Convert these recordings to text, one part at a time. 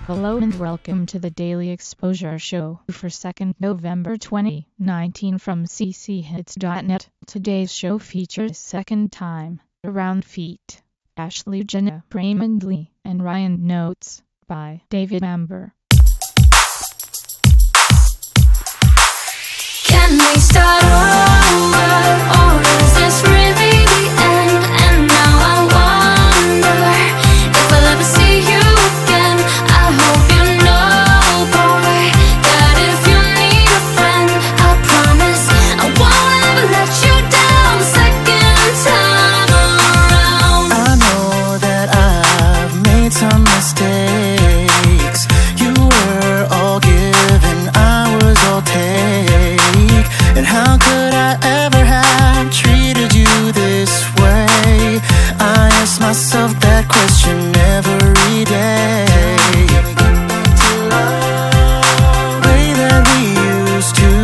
Hello and welcome to the Daily Exposure Show for 2nd November 2019 from cchits.net. Today's show features Second Time Around Feet, Ashley Jenna, Raymond Lee, and Ryan Notes by David Amber. Can we start over, or is this really the end? And now I wonder if I'll ever see you again. I hope you know, boy, that if you need a friend, I promise I won't ever let you down the second time around. I know that I've made some mistakes. You were all give and I was all take. And how could I ever have treated you this way? I ask myself that question every day. Way that we used to,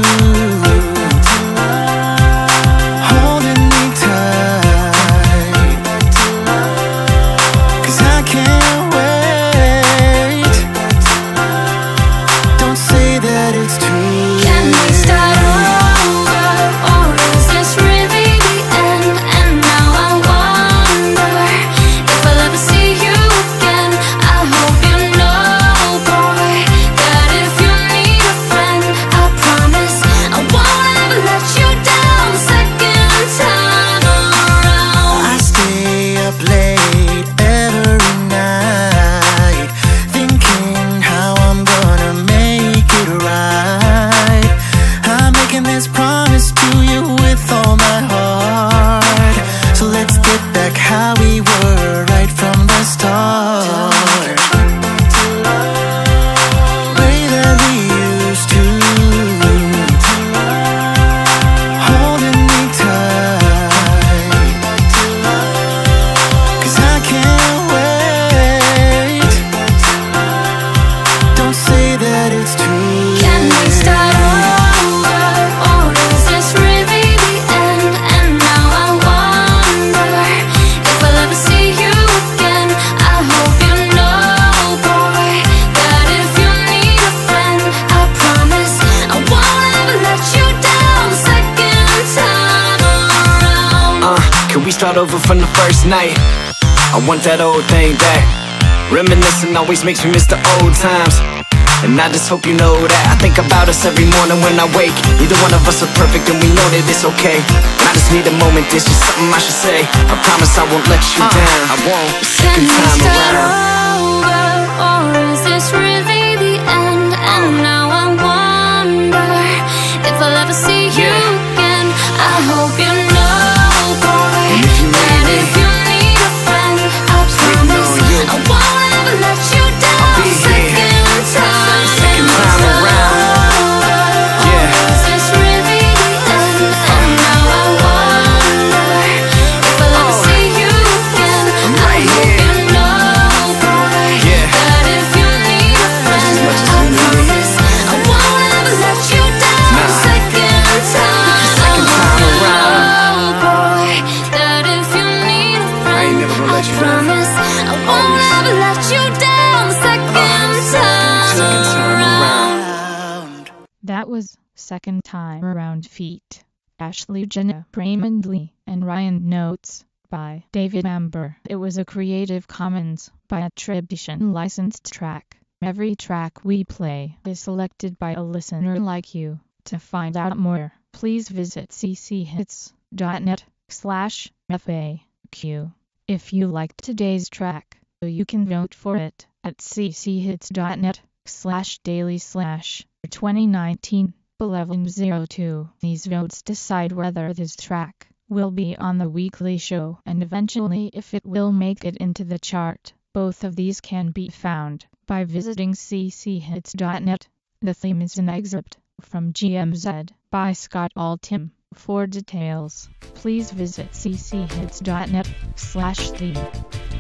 holding me tight, 'cause I can't wait. Don't say that it's too late. Can we start over, or is this really the end? And now I wonder if I'll ever see you again. I hope you know, boy, that if you need a friend, I promise I won't ever let you down the second time around. I stay up late every night, thinking how I'm gonna make it right. I'm making this promise to you with all my heart. So let's get back how we were right from the start. Way that we used to, holding me tight, 'cause I can't wait. Don't say that it's too late. Can we start over, or is this really the end? And now I wonder if I'll ever see you again. I hope you know, boy, that if you need a friend, I promise I won't ever let you down the second time around. Can we start over from the first night? I want that old thing back. Reminiscing always makes me miss the old times. And I just hope you know that I think about us every morning when I wake. Neither one of us are perfect and we know that it's okay. I just need a moment, there's just something I should say. I promise I won't let you down. I won't the Can second we time start around. over, or is this really the end? And now I wonder if I'll ever see you again. I hope you know, boy, And if you need that me, if you need a friend, I promise on you. I won't ever let you down I'll be the here. second time around. Yeah. Or is this really the end? And now I wonder if I'll ever see you again. I'm I right hope here. you know, boy, Yeah. that if you need a friend, much as I you need me. promise I won't ever let you down Nah. the second time Second time around. boy, that if you need a friend, I ain't never gonna let you down. promise I won't ever let you down the second Second time around. That was Second Time Around Feet, Ashley Jenna, Raymond Lee, and Ryan Notes by David Amber. It was a Creative Commons by attribution licensed track. Every track we play is selected by a listener like you. To find out more, please visit cchits.net/FAQ. If you liked today's track, you can vote for it at cchits.net/daily/2019 1102. These votes decide whether this track will be on the weekly show and eventually if it will make it into the chart. Both of these can be found by visiting cchits.net. The theme is an excerpt from GMZ by Scott Altham. For details, please visit cchits.net/theme.